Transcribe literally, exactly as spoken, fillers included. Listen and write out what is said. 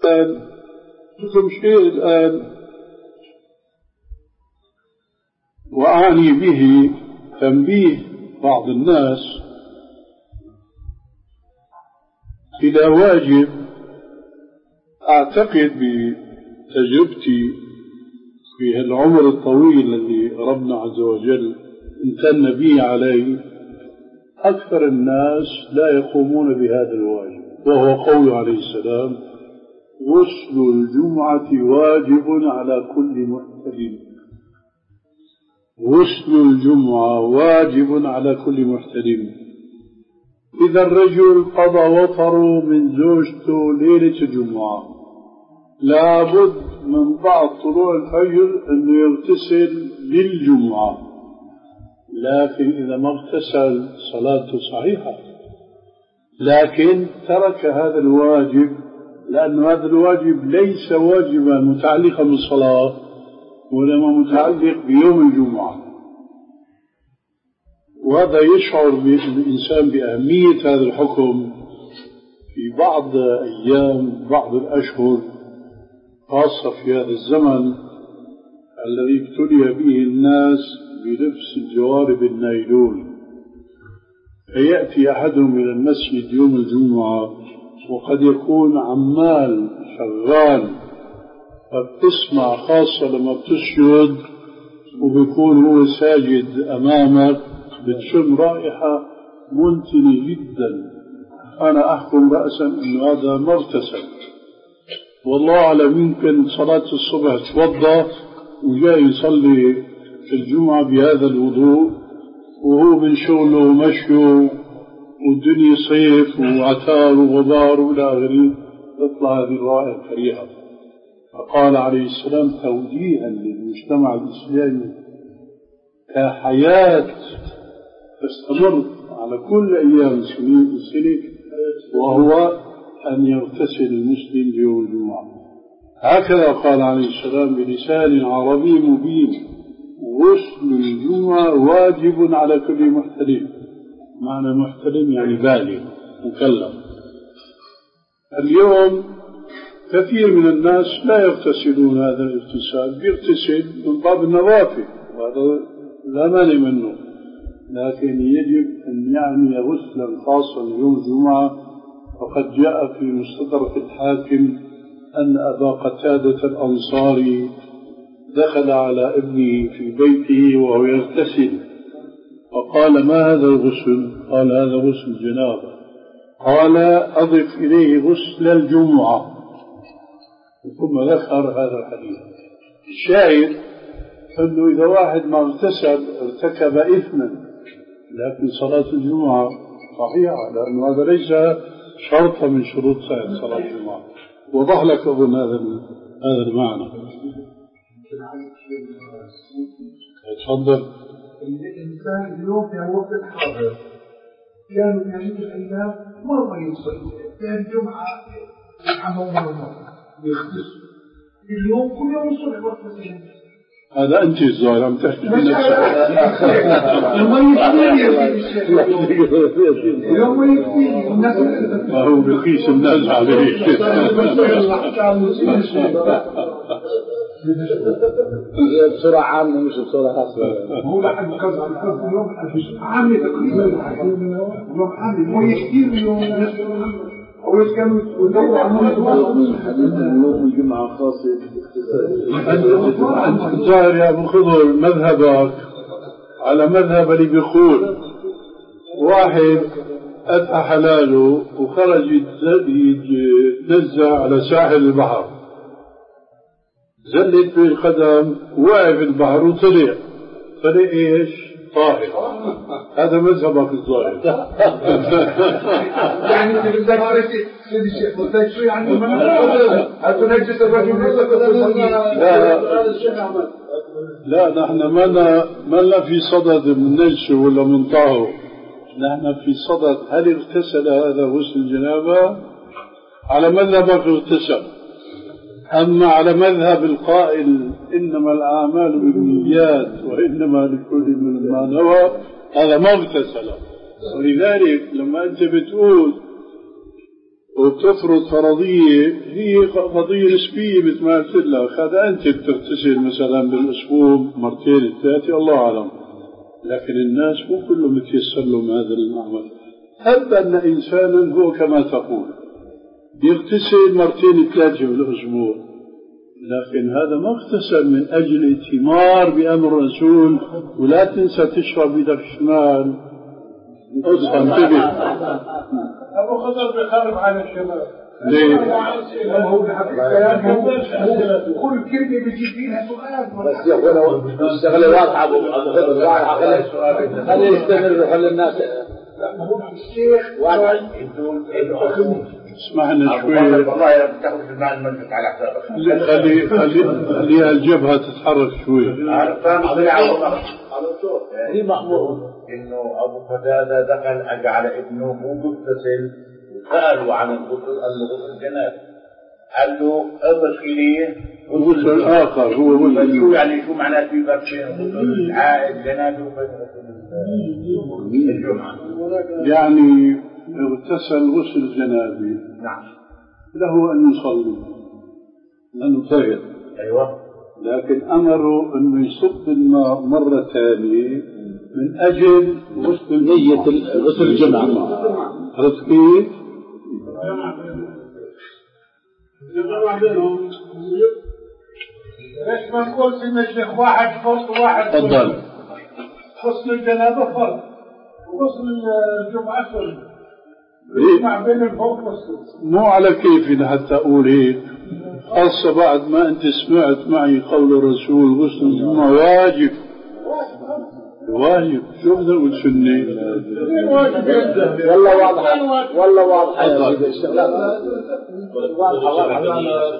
الآن لكم شيء الآن وأعني به تنبيه بعض الناس إلى واجب أعتقد بتجربتي في العمر الطويل الذي ربنا عز وجل امتن به عليه أكثر الناس لا يقومون بهذا الواجب، وهو قول عليه السلام: غسل الجمعة واجب على كل محتلم. غسل الجمعة واجب على كل محتلم. إذا الرجل قضى وطره من زوجته ليلة الجمعة، لابد من بعد طلوع الفجر أنه يغتسل للجمعة، لكن إذا ما اغتسل صلاته صحيحة، لكن ترك هذا الواجب لأن هذا الواجب ليس واجبا متعلقا بالصلاة وإنما متعلق بيوم الجمعة. وهذا يشعر الإنسان بأهمية هذا الحكم في بعض أيام بعض الأشهر، خاصة في هذا الزمن الذي ابتلي به الناس بلبس الجوارب النايلون، فيأتي أحدهم إلى المسجد يوم الجمعة وقد يكون عمال شغال، فبتسمع خاصة لما بتسجد وبيكون هو ساجد أمامك بتشم رائحة منتنة جدا. أنا أحكم رأسا أن هذا ما اغتسل، والله أعلم يمكن صلاة الصبح توضأ وجاي يصلي في الجمعة بهذا الوضوء وهو من شغله ومشيه والدنيا صيف وعتار وغبار وإلى آخره، تطلع هذه الرائحة الكريهة. فقال عليه السلام توجيها للمجتمع الإسلامي كحياة تستمر على كل أيام سنين السنة، وهو أن يغتسل المسلم يوم الجمعة. هكذا قال عليه السلام بلسان عربي مبين: غسل الجمعة واجب على كل محتلم. معنى محتلم يعني بالغ مكلف. اليوم كثير من الناس لا يغتسلون هذا الاغتسال، بيغتسل من باب النوافل وهذا لا مانع منه، لكن يجب أن يعني غسلا خاصا يوم الجمعة. وقد جاء في مستدرك الحاكم أن أبا قتادة الأنصاري دخل على ابنه في بيته وهو يغتسل فقال: ما هذا الغسل؟ قال: هذا غسل الجنابة. قال: أضف إليه غسل الجمعة. ثم ذكر هذا الحديث. الشاهد أنه إذا واحد ما اغتسل ارتكب إثما، لكن صلاة الجمعة صحيحة لأنه هذا ليس شرطا من شروط صلاة الجمعة. وضح لك أظن هذا هذا المعنى. تفضل. الإنسان اليوم في وقت الحاضر كانوا في هذه الأيام مرة يصلي كان جمعة يحمل مرة يختص اليوم كل يوم الصبح وقت الصلاة. هذا أنت الظاهر عم تحكي بنفسك. لما يكفيني يوم ما يكفيني الناس ما هو بقيس الناس عليه. هي بسرعة عامة مش بسرعة خاصة. هو لحد كذا كذا يوم عامة تقريبا يوم عامة هو يكفيني يوم أو كانوا يدوروا عن يوم الجمعة خاصة. أنت الظاهر يا أبو خضر مذهبك على مذهب اللي بيقول واحد أتى حلاله وخرج يتنزع على ساحل البحر، زلت به القدم وقع في البحر وطلع طلع إيش؟ طاهر. هذا مذهبك الظاهر. يعني في الزكاة سيد الشيخ قلت شو يعني ما أتنجس الرجل لا لا نحن ما ما لا في صدد من نجسه ولا من طاهر، نحن في صدد هل اغتسل هذا غسل الجنابة؟ على مذهبك اغتسل. أما على مذهب القائل إنما الأعمال بالنيات وإنما لكل من ما نوى، هذا ما اغتسل. ولذلك لما أنت بتقول وتفرض فرضية هي قضية نسبية مثل ما قلت لك. هذا أنت بتغتسل مثلا بالأسبوع مرتين ثلاثة الله أعلم، لكن الناس مو كله متيسر لهم هذا العمل. هب أن إنسانا هو كما تقول يغتسل مرتين ثلاثة بالأسبوع، لكن هذا ما اغتسل من أجل ائتمار بأمر الرسول. ولا تنسى تشرب بيدك الشمال. اصحى انتبه. أبو خضر بيخرب على الشباب. ليه؟ كل كلمة بيجي فيها سؤال. بس يا أخونا الشغلة واضحة أبو خضر واضحة. خلي يستمر وخلي الناس. الشيخ اسمعنا شوي. والله بتاخذ في المال المنفق على حسابك. خلي خلي خليها الجبهة تتحرك شوي. هي مأمور إنه أبو قتادة دخل أجى على ابنه مو مغتسل وسأله عن الغسل، قال له غسل الجنابة، قال له اضف إليه غسل آخر. هو غسل شو يعني شو معناه في فرق بين غسل العائد الجنابة وبين غسل الجمعة؟ يعني اغتسل غسل الجنابة نعم له أن يصلي لأنه طهر. أيوة. لكن أمره أنه يصب الماء مرة ثانية من أجل غسل نية غسل الجمعة. عرفت كيف؟ الجماعة بينهم ليش ما نقول سيدنا الشيخ واحد فصل واحد تفضل. غسل الجنابة فرض وغسل الجمعة فرض. إيه؟ مع بين الفوق والسفل. مو على كيفي حتى أقول هيك، خاصة بعد ما أنت سمعت معي قول الرسول غسل الجمعة واجب. واجب. شو بدنا نقول سنة؟ والله واضحة والله واضحة. واضحة واضحة.